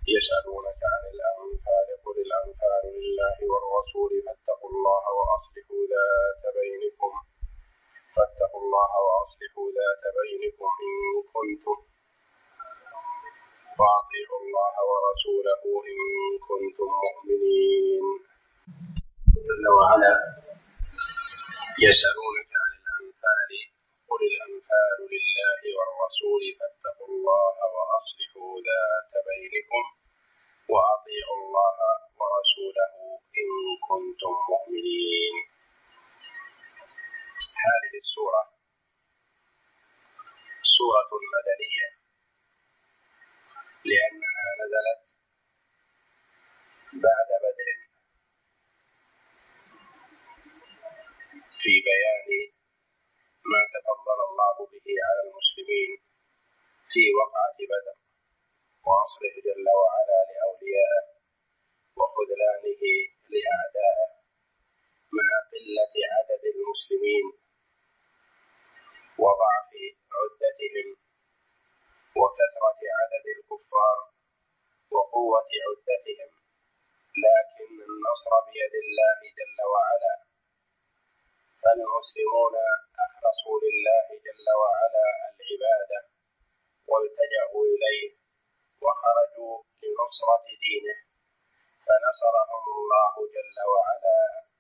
يسألونك عن الأنفال قل الأنفال لله والرسول فاتقوا الله وأصلحوا ذات بينكم إن كنتم وأطيعوا الله ورسوله إن كنتم مؤمنين. جل وعلا يسألونك عن الأنفال قل الأنفال لله والرسول فاتقوا الله وأصلحوا ذات بينكم وأطيعوا الله ورسوله إن كنتم مؤمنين. هذه السورة سورة مدنية لأنها نزلت بعد بدر في بيان ما تفضل الله به على المسلمين في وقعة بدر وأصله جل وعلا لأوليائه وخذلانه لأعدائه مع قلة عدد المسلمين وضعف عدتهم وكثرة عدد الكفار وقوة عدتهم، لكن النصر بيد الله جل وعلا، فالمسلمون أخلصوا لله جل وعلا العبادة والتجأوا إليه وخرجوا لنصرة دينه فنصرهم الله جل وعلا.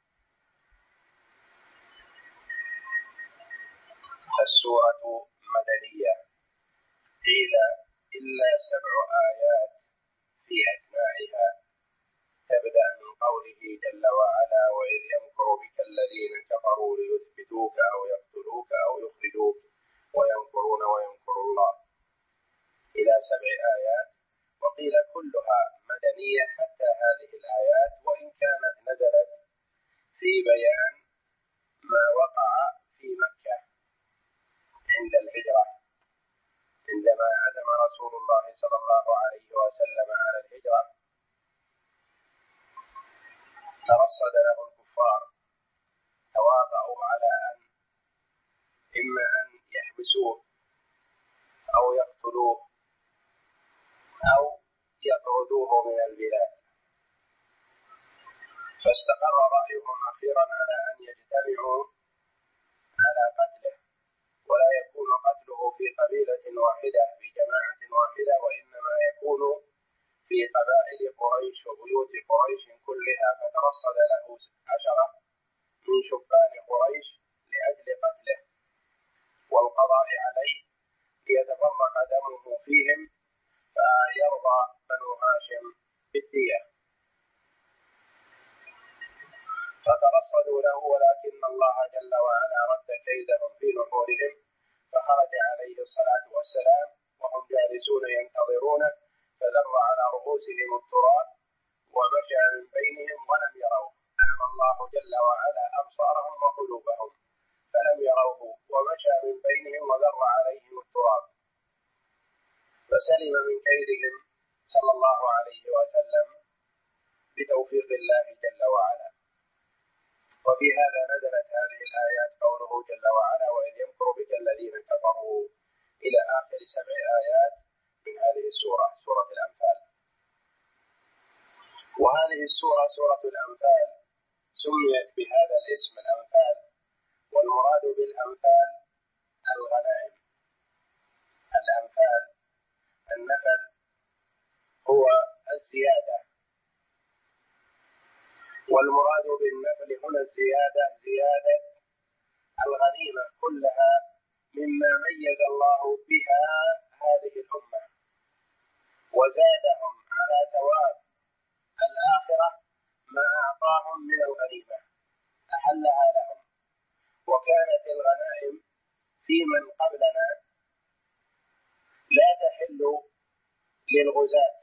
فالسورة مدنية قيل إلا 7 آيات في أثنائها تبدأ من قوله جل وعلا وإذ يمكر بك الذين كفروا ليثبتوك أو يقتلوك أو يخرجوك ويمكرون ويمكر الله إلى 7 آيات، وقيل كلها مدنية حتى هذه الآيات وإن كانت نزلت في بيان ما وقع في مكة عند الهجرة عندما عزم رسول الله صلى الله عليه وسلم على الهجرة ترصد له الكفار تواطؤوا على أن إما أن يحبسوه أو يقتلوه أو يطردوه من البلاد، فاستقر رأيهم أخيرا على أن يجتمعوا على قتله، ولا يكون قتله في قبيلة واحدة في جماعة واحدة، وإنما يكون في قبائل قريش وبيوت قريش كلها، فترصد له 10 من شبان قريش لأجل قتله والقضاء عليه ليتفرق دمه فيهم فيرضى بنو هاشم بالدية، فترصدوا له، ولكن الله جل وعلا رد كيدهم في نحورهم، فخرج عليه الصلاة والسلام وهم جالسون ينتظرونه فذر على رؤوسهم التراب ومشى من بينهم ولم يروه، أعمى الله جل وعلا أبصارهم وقلوبهم فلم يروه، ومشى من بينهم وذر عليهم التراب، فسلم من كيدهم صلى الله عليه وسلم بتوفيق الله جل وعلا. وفي هذا نزلت هذه الآيات قوله جل وعلا وإذ يمكر بك الذين كفروا إلى آخر 7 آيات من هذه السورة، سورة الأنفال. وهذه السورة سورة الأنفال سميت بهذا الاسم الأنفال، والمراد بالأنفال الغنائم. الأنفال النفل هو الزيادة، والمراد بالنفل هنا الزيادة زيادة الغنيمة كلها مما ميز الله بها هذه الأمة وزادهم على ثواب الآخرة ما أعطاهم من الغنيمة أحلها لهم. وكانت الغنائم في من قبلنا لا تحل للغزاة،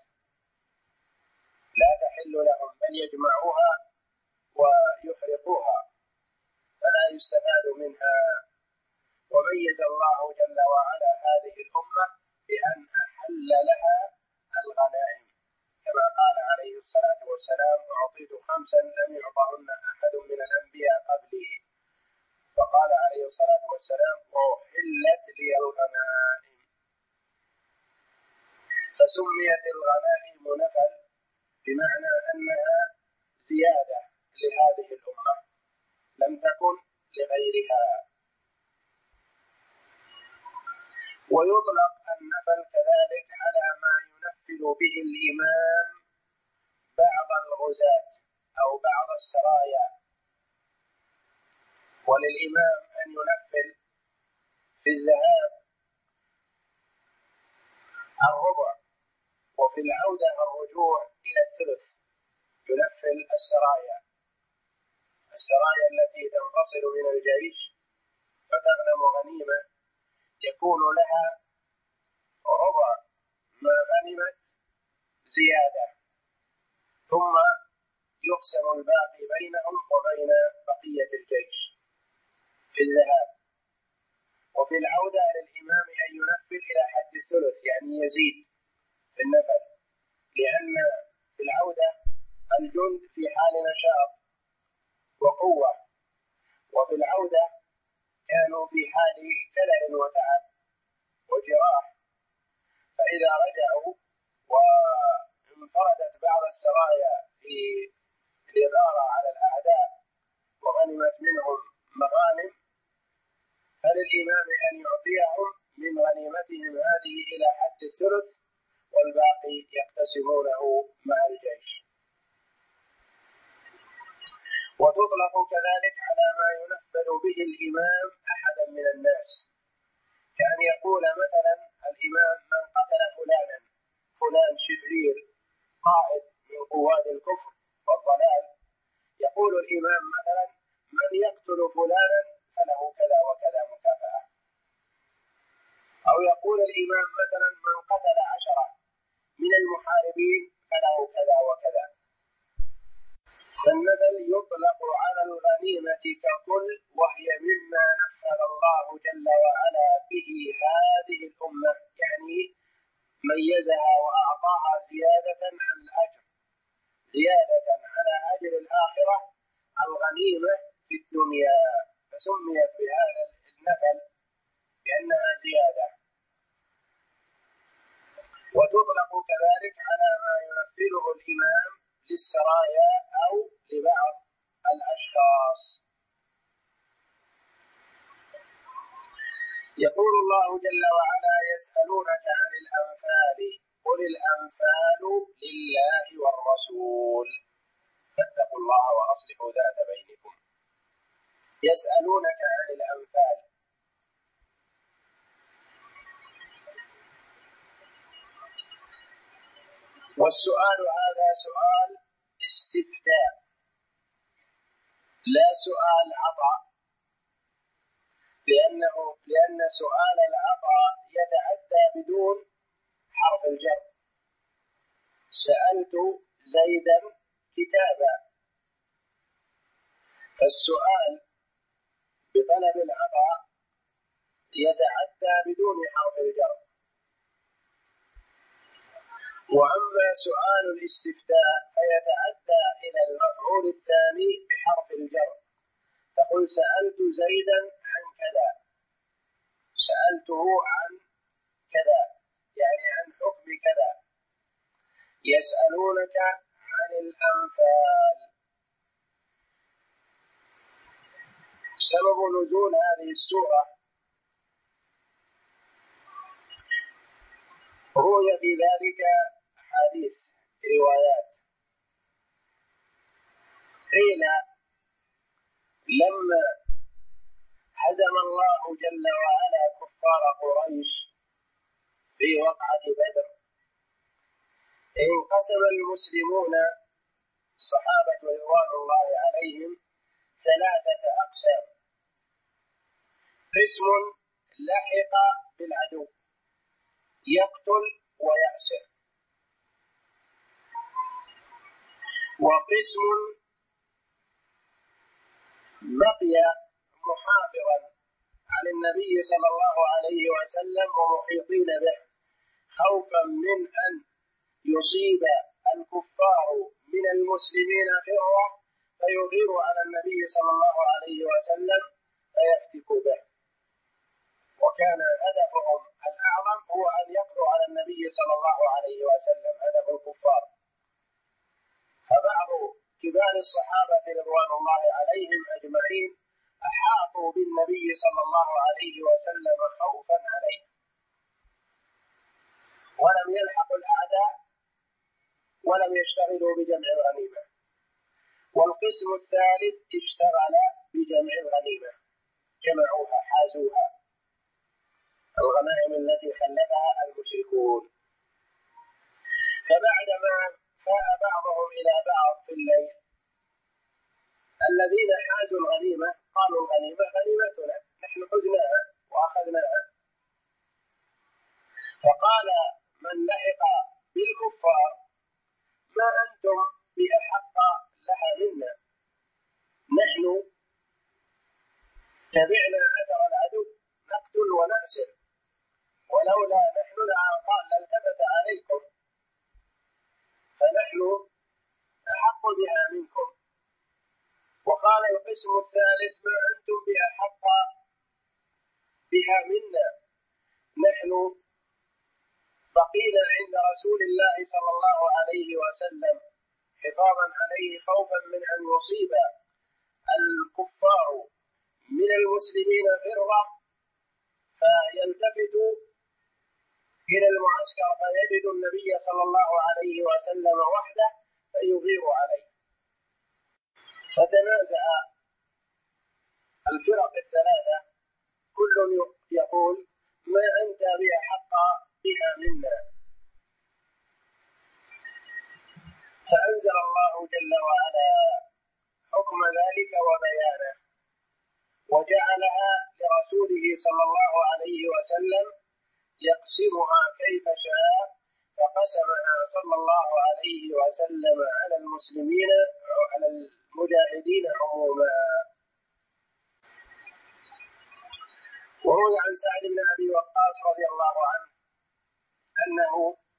لا تحل لهم، بل يجمعوها ويحرقوها فلا يستفاد منها. وميز الله جل وعلا هذه الأمة بأن أحل لها الغنائم، كما قال عليه الصلاة والسلام أعطيت 5 لم يعطهن أحد من الأنبياء قبلي، فقال عليه الصلاة والسلام أحلت لي الغنائم، فسميت الغنائم نفلا به الإمام بعض الغزاة أو بعض السرايا، وللإمام أن ينفل في الذهاب الربع، وفي العودة الرجوع إلى الثلث، ينفل السرايا التي تنفصل من الجيش فتغنم غنيمة يكون لها ربع ما غنمت زيادة، ثم يقسم الباقي بينهم وبين بقية الجيش في الذهاب. وفي العودة للإمام أن ينفل إلى حد الثلث، يعني يزيد في النفل، لأن في العودة الجند في حال نشاط وقوة، وفي العودة كانوا في حال كلل وتعب وجراح، فإذا رجعوا وانفردت بعض السرايا في الإغارة على الأعداء وغنمت منهم مغانم، فللإمام أن يعطيهم من غنيمتهم هذه إلى حد الثلث، والباقي يقتسمونه مع الجيش. وتطلق كذلك على ما ينفل به الإمام أحدا من الناس، كأن يقول مثلا الإمام من قتل فلانا، فلان شرير قائد من قواد الكفر والضلال، يقول الإمام مثلا من يقتل فلانا فله كذا وكذا مكافأة، أو يقول الإمام مثلا من قتل 10 من المحاربين فله كذا وكذا. فالنفل يطلق على الغنيمة ككل، وهي مما نفل الله جل وعلا به هذه الأمة، يعني ميزها وأعطاها زيادة عن الأجر، زيادة على أجر الآخرة الغنيمة في الدنيا، فسميت بهذا النفل لأنها زيادة. وتطلق كذلك على ما ينفله الإمام للسرايا أو لبعض الأشخاص. يقول الله جل وعلا يسألونك عن الأنفال قل الأنفال لله والرسول فاتقوا الله وأصلحوا ذات بينكم. يسألونك عن الأنفال، والسؤال هذا سؤال استفتاء لا سؤال عطاء، لأن سؤال العطاء يتعدى بدون حرف الجر. سألت زيدا كتابا، فالسؤال بطلب العطاء يتعدى بدون حرف الجر. وأما سؤال الاستفتاء فيتعدى إلى المفعول الثاني بحرف الجر، تقول سألت زيدا عن كذا، سألته عن كذا يعني عن حكم كذا. يسألونك عن الأنفال. سبب نزول هذه السورة روي في ذلك حديث روايات. قيل لما هزم الله جل وعلا كفار قريش في وقعة بدر انقسم المسلمون الصحابة رضوان الله عليهم 3 أقسام: قسم لحق بالعدو يقتل ويأسر، وقسم بقي محافظا على النبي صلى الله عليه وسلم ومحيطين به خوفا من أن يصيب الكفار من المسلمين غرة فيغير على النبي صلى الله عليه وسلم فيفتكوا به، وكان هدفهم الأعظم هو أن يقضوا على النبي صلى الله عليه وسلم، هدف الكفار. فبعض كبار الصحابة رضوان الله عليهم أجمعين أحاطوا بالنبي صلى الله عليه وسلم خوفا عليه، ولم يلحق الأعداء ولم يشتغلوا بجمع الغنيمة. والقسم الثالث اشتغل بجمع الغنيمة، جمعوها حازوها، الغنائم التي خلفها المشركون. فبعدما فاء بعضهم إلى بعض في الليل، الذين حازوا الغنيمة قالوا الغنيمة غنيمتنا، نحن حزناها وأخذناها. فقال من لحق بالكفار ما أنتم بأحق لها منا، نحن تبعنا أثر العدو نقتل ونأسر، ولولا نحن لالتفت عليكم، فنحن أحق بها منكم. وقال القسم الثالث ما أنتم بأحق بها منا، نحن بقينا عند رسول الله صلى الله عليه وسلم حفاظا عليه خوفا من أن يصيب الكفار من المسلمين غرة فيلتفتوا إلى المعسكر فيجد النبي صلى الله عليه وسلم وحده فيغير عليه. فتنازع الفرق الثلاثة، كل يقول ما أنت بأحق بها منا. فأنزل الله جل وعلا حكم ذلك وبيانه، وجعلها لرسوله صلى الله عليه وسلم يقسمها كيف شاء، فقسمها صلى الله عليه وسلم على المسلمين وعلى المجاهدين عموما. وروي عن سعد بن أبي وقاص رضي الله عنه أنه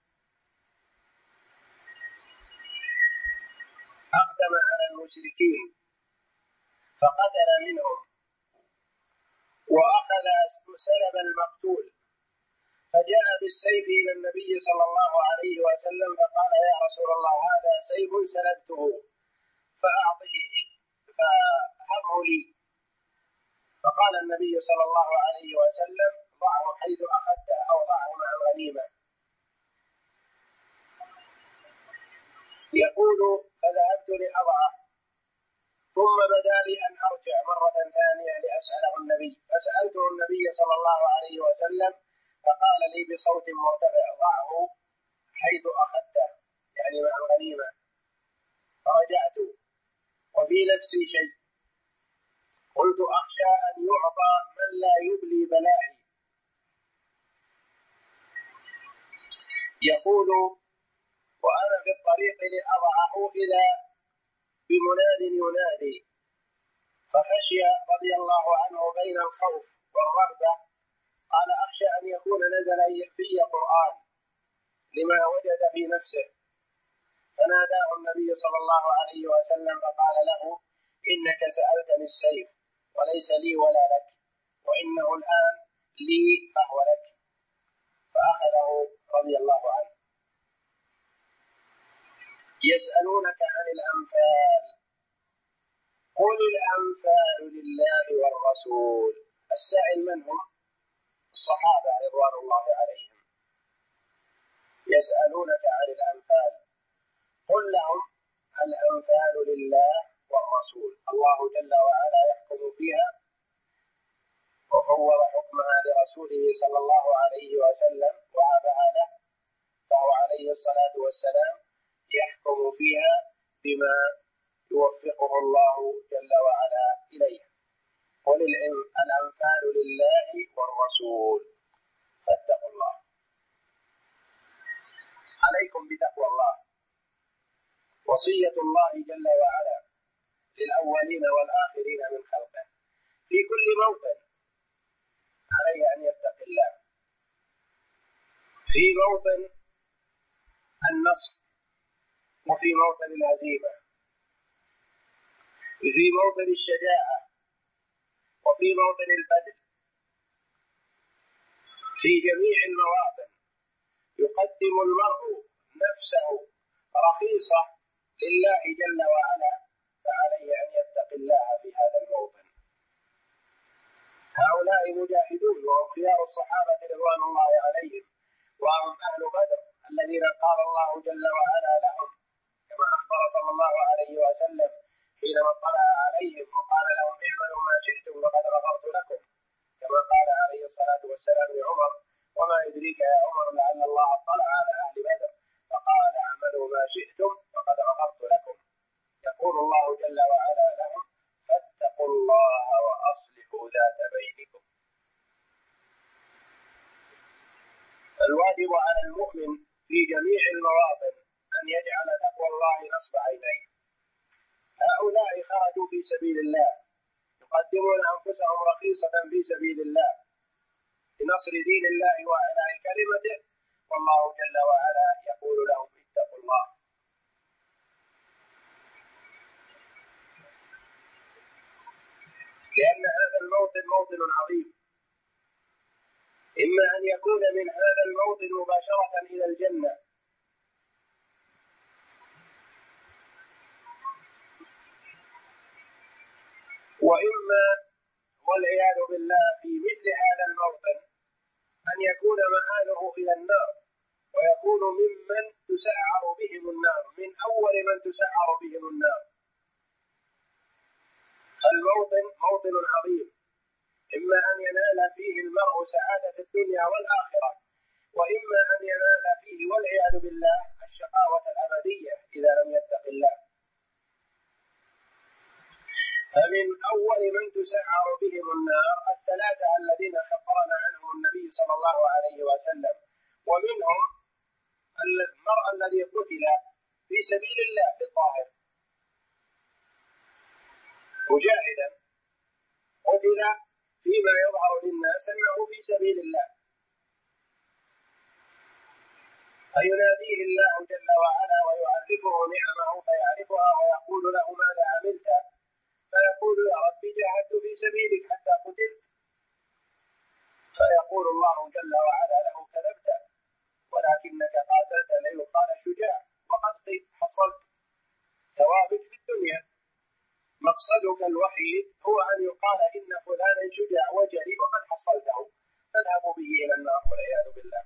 أقدم على المشركين فقتل منهم وأخذ سلب المقتول، فجاء بالسيف إلى النبي صلى الله عليه وسلم فقال يا رسول الله هذا سيف سلبته فهبه لي. فقال النبي صلى الله عليه وسلم ضعه حيث أخذته أو ضعه مع الغنيمة. يقول فذهبت لأضعه ثم بدا لي أن أرجع مرة ثانية لأسأله النبي، فسألته النبي صلى الله عليه وسلم فقال لي بصوت مرتفع ضعه حيث أخذته، يعني مع الغنيمة. فرجعت وفي نفسي شيء، قلت أخشى أن يعطى من لا يبلي بلائي. يقول وأنا في الطريق لأضعه إذا بمناد ينادي، فخشي رضي الله عنه بين الخوف والرغبة، قال أخشى أن يكون نزل في قرآن لما وجد في نفسه. فناداه النبي صلى الله عليه وسلم فقال له إنك سألتني السيف وليس لي ولا لك، وإنه الآن لي فهو لك. فأخذه رضي الله عنه. يسألونك عن الأنفال قل الأنفال لله والرسول. السائل من هم؟ الصحابة رضوان الله عليهم. يسألونك عن الأنفال قل لهم الأنفال لله والرسول، الله جل وعلا يحكم فيها وفوض حكمها لرسوله صلى الله عليه وسلم وهبها له، فهو عليه الصلاة والسلام يحكم فيها بما يوفقه الله جل وعلا إليه. قل الأنفال لله والرسول فاتقوا الله. عليكم بتقوى الله، وصية الله جل وعلا للأولين والآخرين من خلقه. في كل موطن عليه أن يتقي الله، في موطن النصر وفي موطن الهزيمة، في موطن الشجاعة وفي موطن البذل، في جميع المواطن يقدم المرء نفسه رخيصة لله جل وعلا، فعليه أن يتقي الله في هذا الموطن. هؤلاء مجاهدون وهم خيار الصحابة رضوان الله عليهم، وهم أهل بدر الذين قال الله جل وعلا لهم صلى الله عليه وسلم حينما اطلع عليهم وقال لهم اعملوا ما شئتم وقد غفرت لكم، كما قال عليه الصلاة والسلام لعمر: وما يدريك يا عمر لعل الله اطلع على أهل بدر فقال اعملوا ما شئتم وقد غفرت لكم. يقول الله جل وعلا لهم: فاتقوا الله وأصلحوا ذات بينكم. الواجب على المؤمن في جميع المواطن أن يجعل تقوى الله نصب عينيه. هؤلاء خرجوا في سبيل الله يقدمون أنفسهم رخيصة في سبيل الله لنصر دين الله وإعلاء كلمته، والله جل وعلا يقول لهم: اتقوا الله. لأن هذا الموطن موطن عظيم، إما أن يكون من هذا الموطن مباشرة إلى الجنة، وإما والعياذ بالله في مثل هذا الموطن أن يكون مآله إلى النار ويكون ممن تسعر بهم النار، من أول من تسعر بهم النار. فالموطن موطن عظيم، إما أن ينال فيه المرء سعادة الدنيا والآخرة، وإما أن ينال فيه والعياذ بالله الشقاوة الأبدية إذا لم يتق الله. فمن أول من تسعر بهم النار الثلاثة الذين خبرنا عنهم النبي صلى الله عليه وسلم، ومنهم المرء الذي قتل في سبيل الله في الظاهر مجاهدا، قتل فيما يظهر للناس أنه في سبيل الله، فيناديه الله جل وعلا ويعرفه نعمه فيعرفها ويقول له: ماذا عملت؟ فيقول: يا رب جاهدت في سبيلك حتى قتلت. فيقول الله جل وعلا له: كذبت، ولكنك قاتلت ليقال شجاع، وقد حصلت ثوابك في الدنيا. مقصدك الوحيد هو أن يقال إن فلانا شجاع وجري وقد حصلته، فاذهبوا به إلى النار والعياذ بالله.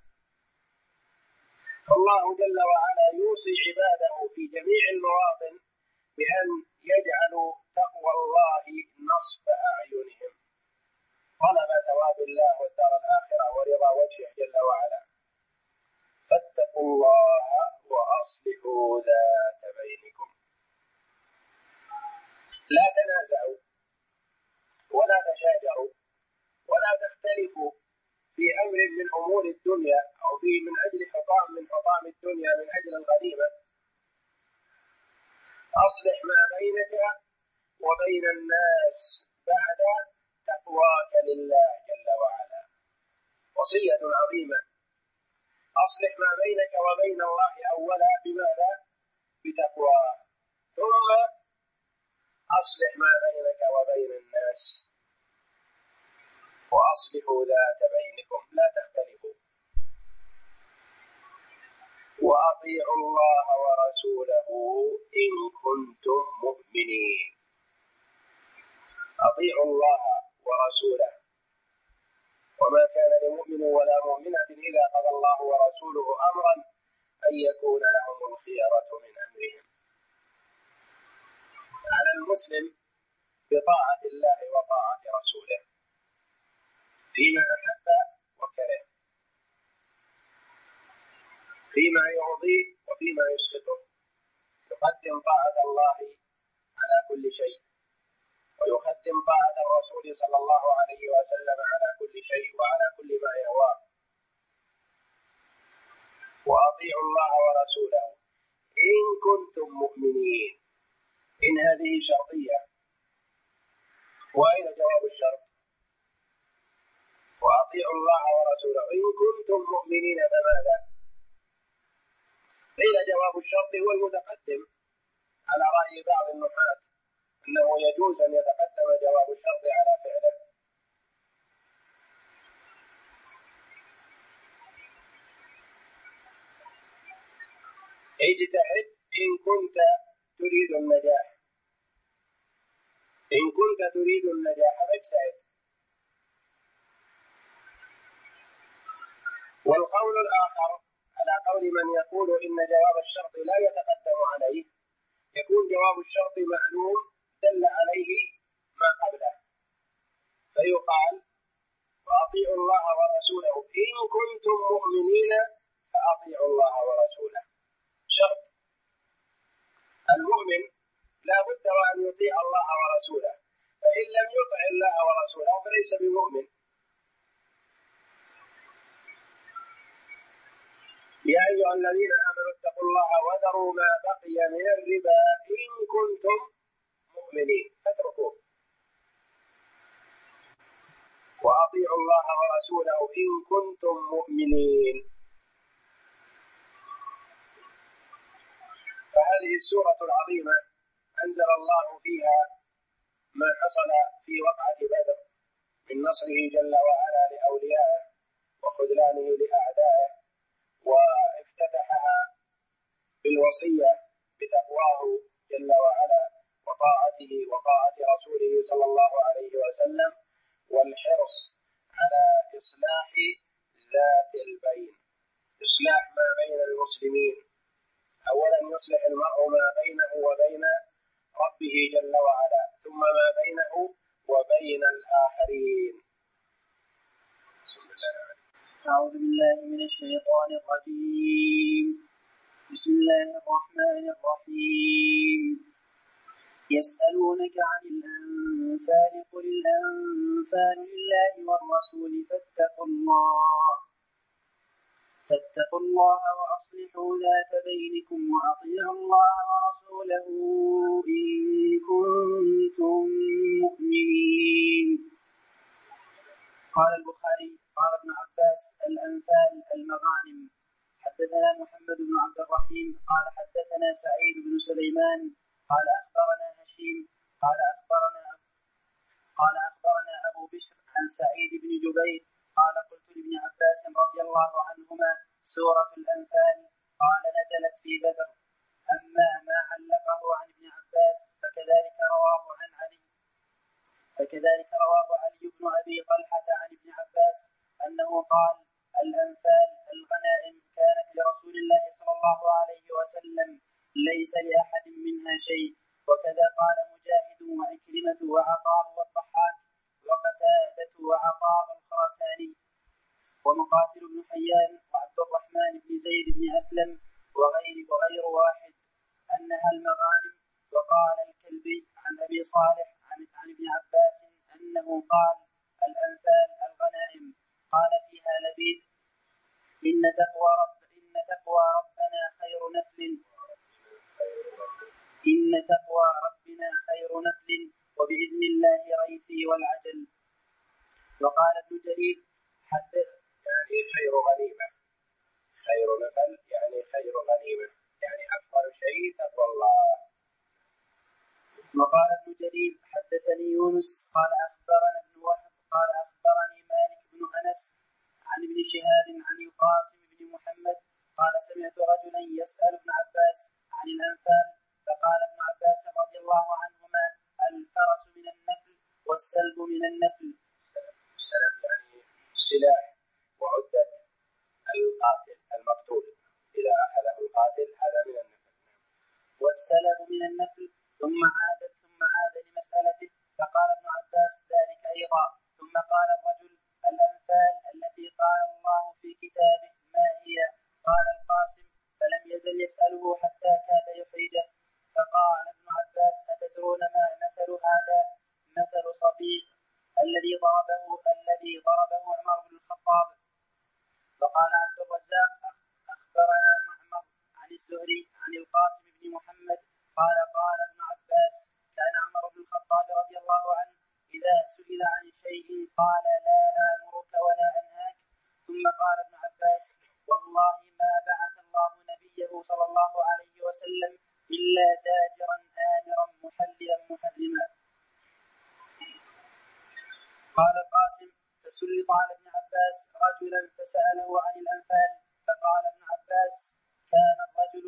فالله جل وعلا يوصي عباده في جميع المواطن بأن يجعلوا تقوى الله نصب أعينهم، طلب ثواب الله والدار الآخرة ورضا وجهه جل وعلا. فاتقوا الله وأصلحوا ذات بينكم. لا تنازعوا ولا تشاجروا ولا تختلفوا في أمر من أمور الدنيا أو في من أجل حطام من حطام الدنيا من أجل الغنيمة. أصلح ما بينك وبين الناس بعد تقواك لله جل وعلا، وصية عظيمة. أصلح ما بينك وبين الله أولا بماذا؟ بتقواه، ثم أصلح ما بينك وبين الناس، وأصلحوا ذات بينكم، لا تختلفوا. وأطيعوا الله ورسوله إن كنتم مؤمنين. أطيعوا الله ورسوله، وما كان لمؤمن ولا مؤمنة إذا قضى الله ورسوله أمرا أن يكون لهم الخيرة من أمرهم. على المسلم بطاعة الله وطاعة رسوله فيما أحب وكره، فيما يرضيه وفيما يسخطه. يقدم طاعة الله على كل شيء، ويقدم طاعة الرسول صلى الله عليه وسلم على كل شيء وعلى كل ما يهواه. وأطيعوا الله ورسوله إن كنتم مؤمنين. إن هذه شرطية، وأين جواب الشرط؟ وأطيعوا الله ورسوله إن كنتم مؤمنين، فماذا؟ قيل جواب الشرط هو المتقدم على رأي بعض النحاة أنه يجوز أن يتقدم جواب الشرط على فعله. اجتهد إن كنت تريد النجاح، إن كنت تريد النجاح فاجتهد. والقول الآخر على قول من يقول إن جواب الشرط لا يتقدم عليه، يكون جواب الشرط معلوم دل عليه ما قبله، فيقال وأطيعوا الله ورسوله إن كنتم مؤمنين فأطيعوا الله ورسوله. شرط المؤمن لا بد وأن يطيع الله ورسوله، فإن لم يطع الله ورسوله فليس بمؤمن. يا أيها الذين آمنوا اتقوا الله وذروا ما بقي من الربا إن كنتم مؤمنين، فاتركوه. وأطيعوا الله ورسوله إن كنتم مؤمنين. فهذه السورة العظيمة أنزل الله فيها ما حصل في وقعة بدر من نصره جل وعلا لأوليائه وخذلانه لأعدائه، وافتتحها بالوصية بتقواه جل وعلا وطاعته وطاعة رسوله صلى الله عليه وسلم، والحرص على إصلاح ذات البين، إصلاح ما بين المسلمين. أولا يصلح المرء ما بينه وبين ربه جل وعلا، ثم ما بينه وبين الآخرين. بسم الله. أعوذ بالله من الشيطان الرجيم. بسم الله الرحمن الرحيم. يسألونك عن الأنفال قل الأنفال لله والرسول فاتقوا الله وأصلحوا ذات بينكم وأطيعوا الله ورسوله إن كنتم مؤمنين. قال البخاري قال ابن عباس الأنفال المغانم. حدثنا محمد بن عبد الرحيم قال حدثنا سعيد بن سليمان قال أخبرنا هشيم قال أخبرنا أبو بشر عن سعيد بن جبير قال قلت لابن عباس رضي الله عنهما سورة الأنفال قال نزلت في بدر. أما ما علقه عن ابن عباس فكذلك رواه علي بن أبي طلحة عن ابن عباس أنه قال الأنفال الغنائم كانت لرسول الله صلى الله عليه وسلم ليس لأحد منها شيء. وكذا قال مجاهد وعكرمة وعطاء والضحاك وقتادة وعطاء الخراساني ومقاتل بن حيان وعبد الرحمن بن زيد بن أسلم وغير واحد أنها المغانم. وقال الكلبي عن أبي صالح عن ابن عباس أنه قال الأنفال الغنائم. قال فيها لبيد إن تقوى ربنا خير نفل وبإذن الله ريثي والعجل. وقال ابن جرير يعني خير غنيمة، خير نفل يعني خير غنيمة، يعني أفضل شيء تقوى الله. وقال ابن جرير حدثني يونس قال أخبرنا ابن وهب قال أخبرني مالك بن أنس عن ابن شهاب عن القاسم بن محمد قال سمعت رجلا يسأل ابن عباس عن الأنفال فقال ابن عباس رضي الله عنهما الفرس من النفل والسلب من النفل. السلب يعني سلاح وعدة القاتل المقتول إذا أخذه القاتل هذا من النفل. والسلب من النفل. ثم عاد لمسألته فقال ابن عباس ذلك أيضا. ثم قال الرجل الأنفال التي قال الله في كتابه ما هي؟ قال القاسم فلم يزل يسأله حتى كاد يحرجه. فقال ابن عباس أتدرون ما مثل هذا؟ مثل صبيغ الذي ضربه عمر بن الخطاب. فقال عبد الرزاق أخبرنا معمر عن الزهري عن القاسم بن محمد قال ابن عباس كان عمر بن الخطاب رضي الله عنه إذا سئل عن شيء قال لا آمرك ولا أنهاك. ثم قال ابن عباس والله ما بعث الله نبيه صلى الله عليه وسلم إلا زاجرا آمرا محللا محرما. قال القاسم فسلط على ابن عباس رجلا فسأله عن الأنفال فقال ابن عباس كان الرجل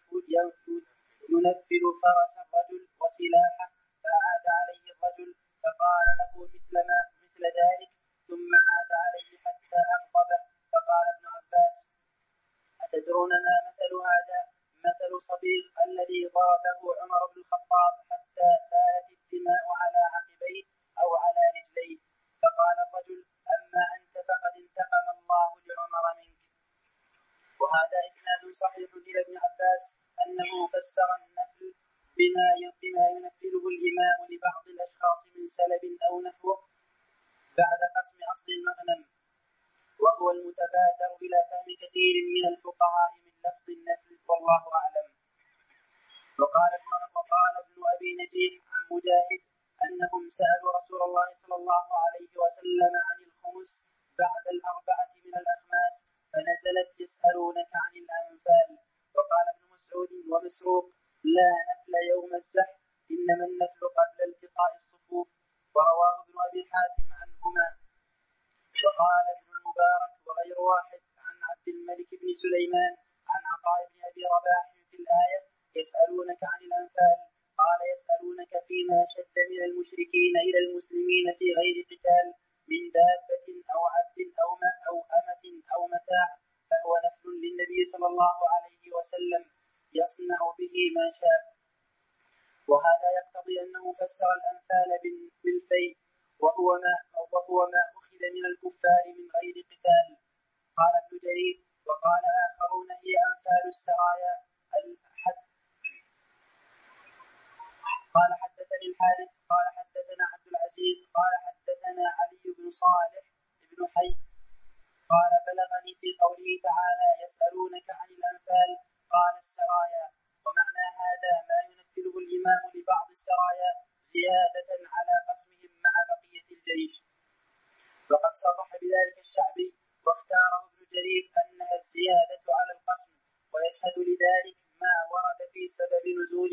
ينفل فرس الرجل وسلاحه فعاد عليه الرجل فقال له مثل ذلك ثم عاد عليه حتى أغضبه. فقال ابن عباس أتدرون ما مثل هذا؟ مثل صبيغ الذي ضربه عمر بن الخطاب حتى سالت الدماء على عقبيه أو على رجليه، فقال الرجل: أما أنت فقد انتقم الله لعمر منك. وهذا إسناد صحيح إلى ابن عباس أنه فسر النفل بما ينفله الإمام لبعض الأشخاص من سلب أو نحوه بعد قسم أصل المغنم، وهو المتبادر إلى فهم كثير من الفقهاء من لفظ النفل، والله أعلم. وقال ابن أبي نجيح عن مجاهد أنهم سألوا رسول الله صلى الله عليه وسلم عن الخمس بعد 4 من الأخماس، فنزلت: يسألونك عن الأنفال. وقال ابن مسعود ومسروق: لا نفل يوم الزحف، إنما النفل قبل التقاء الصفوف. ورواه ابن أبي حاتم عنهما. وقال ابن المبارك وغير واحد عن عبد الملك بن سليمان عن عطاء بن أبي رباح في الآية: يسألونك عن الأنفال، قال: يسألونك فيما شد من المشركين إلى المسلمين في غير قتال من دابة أو عبد أو أمة أو متاع، فهو نفل للنبي صلى الله عليه وسلم يصنع به ما شاء. وهذا يقتضي أنه فسر الأنفال بالفيء، وهو ما أخذ من الكفار من غير قتال. قال ابن جرير: وقال آخرون: هي أنفال السرايا. قال حدثني الحارث قال حدثنا عبد العزيز قال حدثنا علي بن صالح بن حي قال: بلغني في قوله تعالى: يسألونك عن الأنفال، قال: السرايا. ومعنى هذا ما ينفله الإمام لبعض السرايا زيادة على قسمهم مع بقية الجيش. وقد صرح بذلك الشعبي، واختاره ابن جرير أنها الزيادة على القسم، ويشهد لذلك ما ورد في سبب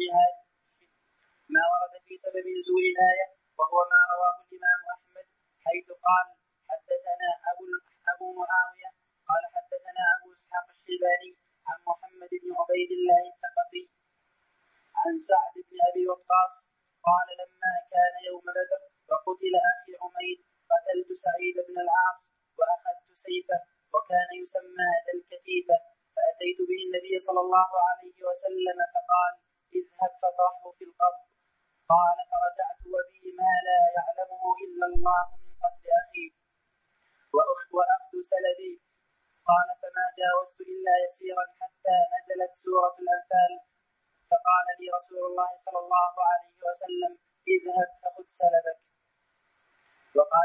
نزول الآية، وهو ما رواه الإمام أحمد حيث قال: حدثنا أبو معاوية قال حدثنا أبو إسحاق الشيباني عن محمد بن عبيد الله الثقفي عن سعد بن أبي وقاص قال: لما كان يوم بدر وقتل أخي عمير قتلت سعيد بن العاص وأخذت سيفه، وكان يسمى ذا الكتيفة، فأتيت به النبي صلى الله عليه وسلم فقال: اذهب فطرحه في القبر. قال: فرجعت وبي ما لا يعلمه إلا الله من قتل أخي وأخذ سلبي. قال: فما جاوزت إلا يسيرا حتى نزلت سورة الأنفال، فقال لي رسول الله صلى الله عليه وسلم: اذهب فخذ سلبك. وقال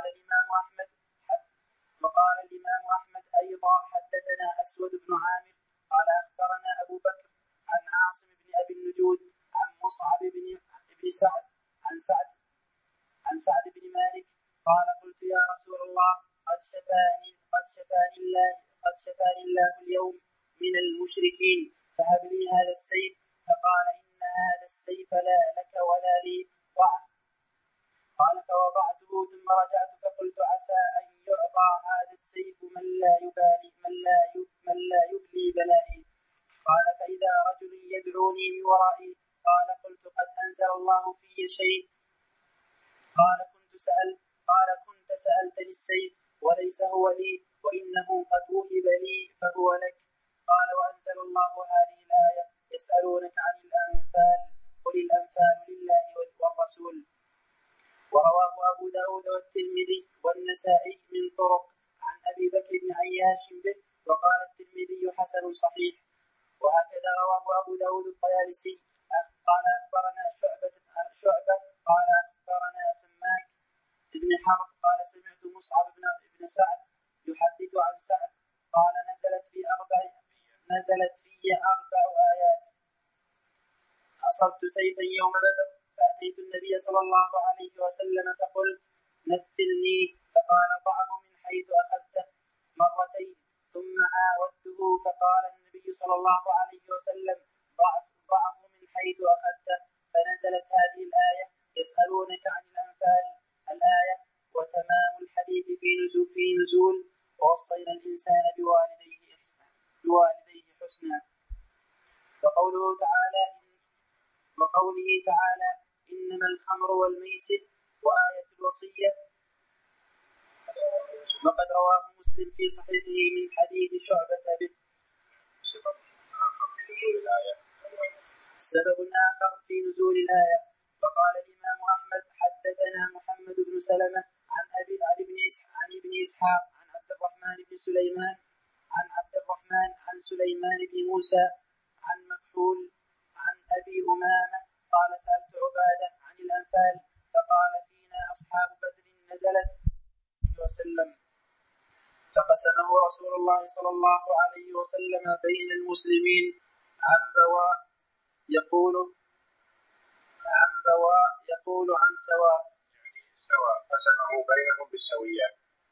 الإمام أحمد أيضا: حدثنا أسود بن عامر قال أخبرنا أبو بكر عن عاصم بن أبي النجود عن مصعب بن سعد عن سعد بن مالك قال: قلت يا رسول الله: قد شفاني الله اليوم من المشركين، فهب لي هذا السيف. فقال: إن هذا السيف لا لك ولا لي، ضعه. قال: فوضعته ثم رجعت فقلت: عسى أن يعطى هذا السيف من لا يبلي بلائي. قال: فإذا رجل يدعوني من ورائي. قال: قلت: قد أنزل الله في شيء. قال: كنت سألتني السيف وليس هو لي، وإنه قد وهب لي فهو لك. قال: وأنزل الله هذه الآية: يسألونك عن الأنفال، قل الأنفال لله والرسول. ورواه أبو داود والترمذي والنسائي من طرق عن أبي بكر بن عياش به، وقال الترمذي: حسن صحيح. وهكذا رواه أبو داود الطيالسي قال أخبرنا شعبة قال أخبرنا سماك بن حرب قال: سمعت مصعب بن سعد يحدث عن سعد قال: نزلت في 4 آيات: أصبت سيفا يوم بدر، فأتيت النبي صلى الله عليه وسلم فقلت: نفلني، فقال: ضعه من حيث أخذته مرتين، ثم عاودته فقال النبي صلى الله عليه وسلم: ضعه من حيث أخذته، فنزلت هذه الآية: يسألونك عن الأنفال الآية. وتمام الحديث في نزول ووصينا الإنسان بوالديه حسنا. وقوله تعالى: إنما الخمر والميسر، وآية الوصية. وقد رواه مسلم في صحيحه من حديث شعبة به. سبب آخر في نزول الآية. فقال الإمام أحمد حدثنا محمد بن سلمة عن ابن إسحاق عن عبد الرحمن بن سليمان عن سليمان بن موسى عن مكحول عن أبي أمامة قال سألت عبادة عن الأنفال فقال فينا أصحاب بدر نزلت وسلم فقسمه رسول الله صلى الله عليه وسلم بين المسلمين عن بواء يقول عن سواء قسمه بينهم بالسوية.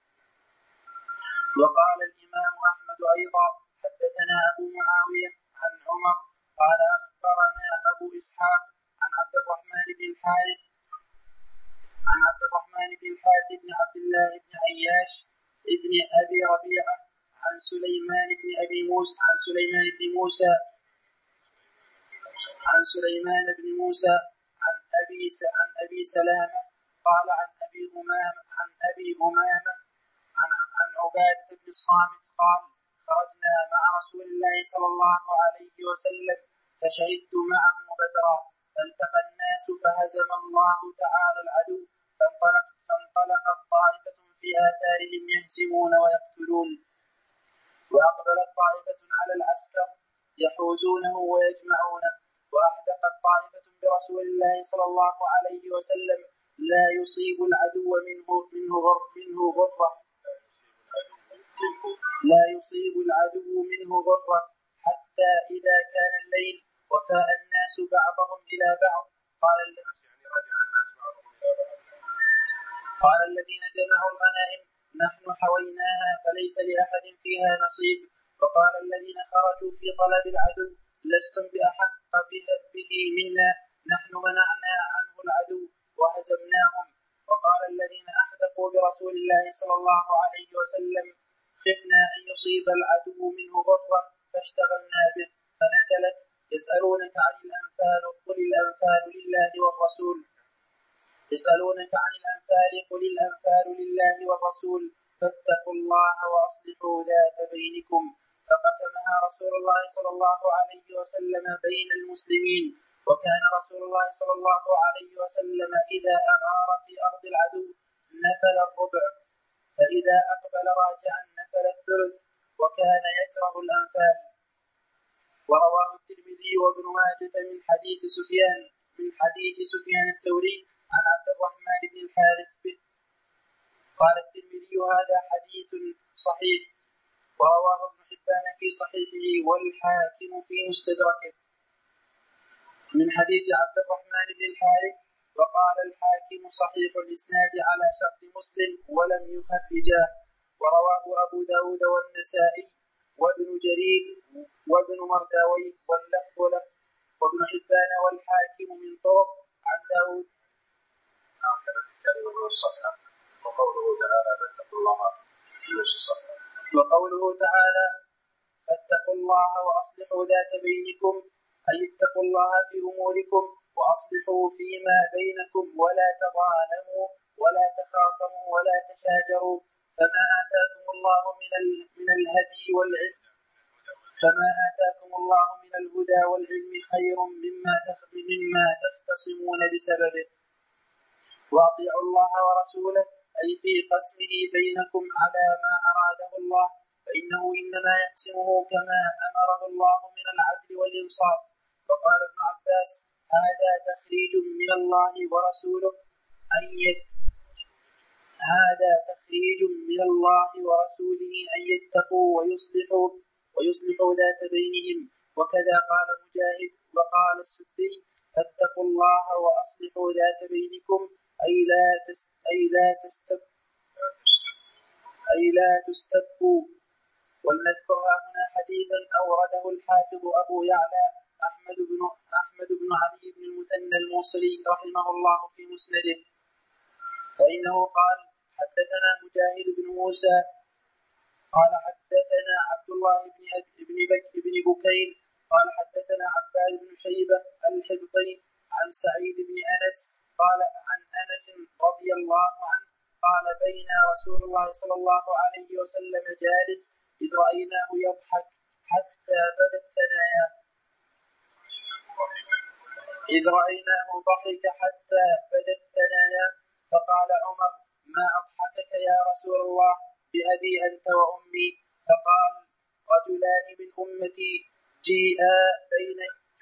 وقال الإمام أحمد أيضا حدثنا أبو معاوية عن عمر قال أخبرنا أبو إسحاق عن عبد الرحمن بن الحارث بن عبد الله بن عياش ابن أبي ربيعة عن سليمان بن موسى عن أبي سلامة قال عن أبي أمامة عن عبادة بن الصامت قال خرجنا مع رسول الله صلى الله عليه وسلم فشهدت معه بدرا فالتقى الناس فهزم الله تعالى العدو فانطلقت طائفة في آثارهم يهزمون ويقتلون وأقبلت طائفة على العسكر يحوزونه ويجمعونه وأحدقت طائفة برسول الله صلى الله عليه وسلم لا يصيب العدو منه غرة حتى إذا كان الليل وفاء الناس بعضهم إلى بعض قال الذين جمعوا الغنائم نحن حويناها فليس لأحد فيها نصيب. وقال الذين خرجوا في طلب العدو لستم بأحق به منا نحن منعنا عنه العدو وهزمناهم. وقال الذين أحدقوا برسول الله صلى الله عليه وسلم خفنا أن يصيب العدو منه غرة فاشتغلنا به فنزلت يسألونك عن الأنفال قل الأنفال لله والرسول فاتقوا الله وأصلحوا ذات بينكم. فقسمها رسول الله صلى الله عليه وسلم بين المسلمين. وكان رسول الله صلى الله عليه وسلم إذا أغار في أرض العدو نفل الربع فإذا أقبل راجعا نفل الثلث وكان يكره الأنفال. ورواه الترمذي وابن ماجه من حديث سفيان الثوري عن عبد الرحمن بن الحارث به. قال الترمذي هذا حديث صحيح. ورواه ابن حبان في صحيحه والحاكم في مستدركه من حديث عبد الرحمن بن الحارث. وقال الحاكم صحيح الإسناد على شرط مسلم ولم يخرجاه. ورواه أبو داود والنسائي وابن جرير وابن مرداوي واللفظ له وابن حبان والحاكم من طرق عن داود آخر الكلمة والصفحة. وقوله تعالى فاتقوا الله وأصلحوا ذات بينكم أي اتقوا الله في أموركم وأصلحوا فيما بينكم ولا تظالموا ولا تخاصموا ولا تشاجروا. فما آتاكم الله من الهدى والعلم خير مما تختصمون بسببه. وأطيعوا الله ورسوله أي في قسمه بينكم على ما أراده الله فإنه إنما يقسمه كما أمره الله من العدل والإنصاف. وقال ابن عباس هذا تخريج من الله ورسوله أن يتقوا ويصلحوا ذات بينهم. وكذا قال مجاهد وقال السدي فاتقوا الله وأصلحوا ذات بينكم أي لا تستبقوا. ولنذكر هنا حديثا أورده الحافظ أبو يعلى أحمد بن علي بن المثنى الموصلي رحمه الله في مسنده فإنه قال حدثنا مجاهد بن موسى قال حدثنا عبد الله بن بكير قال حدثنا عباد بن شيبة الحبطي عن سعيد بن أنس قال عن أنس رضي الله عنه قال بينا رسول الله صلى الله عليه وسلم جالس إذ رأيناه يضحك حتى بدت ثناياه إذ رأيناه ضحك حتى بدت ثناياه. فقال عمر: ما أضحكك يا رسول الله؟ بأبي أنت وأمي. فقال: رجلان من أمتي جيئا بين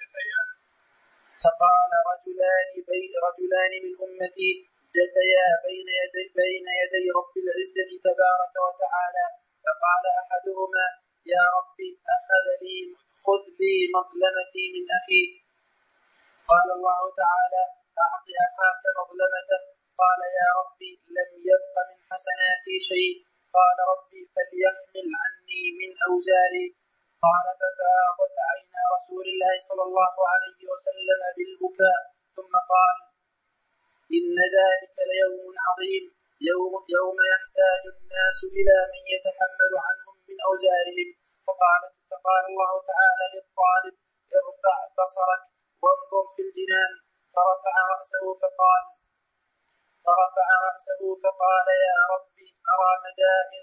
جثيا بين يدي رب العزة تبارك وتعالى. فقال أحدهما: يا رب خذ لي مظلمتي من أخي. قال الله تعالى: أعط أخاك مظلمته. قال: يا ربي لم يبق من حسناتي شيء. قال: ربي فليحمل عني من أوزاري. قال: ففاضت عينا رسول الله صلى الله عليه وسلم بالبكاء، ثم قال: إن ذلك ليوم عظيم، يوم يحتاج الناس إلى من يتحمل عنهم من أوزارهم. فقال الله تعالى للطالب: ارفع بصرك وانظر في الجنان. فرفع رأسه فقال: يا ربي أرى مدائن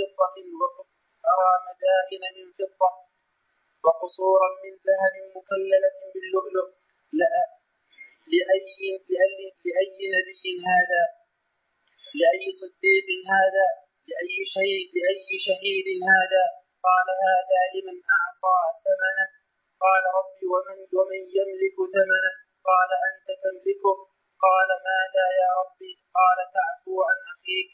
من فضة وقصورا من ذهب مكللة باللؤلؤ. لأي نبي هذا؟ لأي صديق هذا؟ لأي شهيد هذا؟ قال: هذا لمن أعطى ثمنه. قال: رب ومن يملك ثمنه؟ قال: أنت تملكه. قال: ماذا يا ربي؟ قال: تعفو عن أخيك.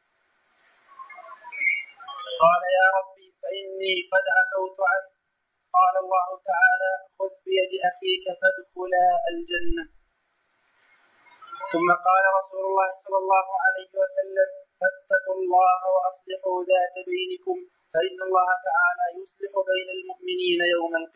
قال: يا ربي فإني قد عفوت عنه. قال الله تعالى: خذ بيد أخيك فادخلا الجنة. ثم قال رسول الله صلى الله عليه وسلم: فاتقوا الله وأصلحوا ذات بينكم، فإن الله تعالى يصلح بين المؤمنين يوم القيامة.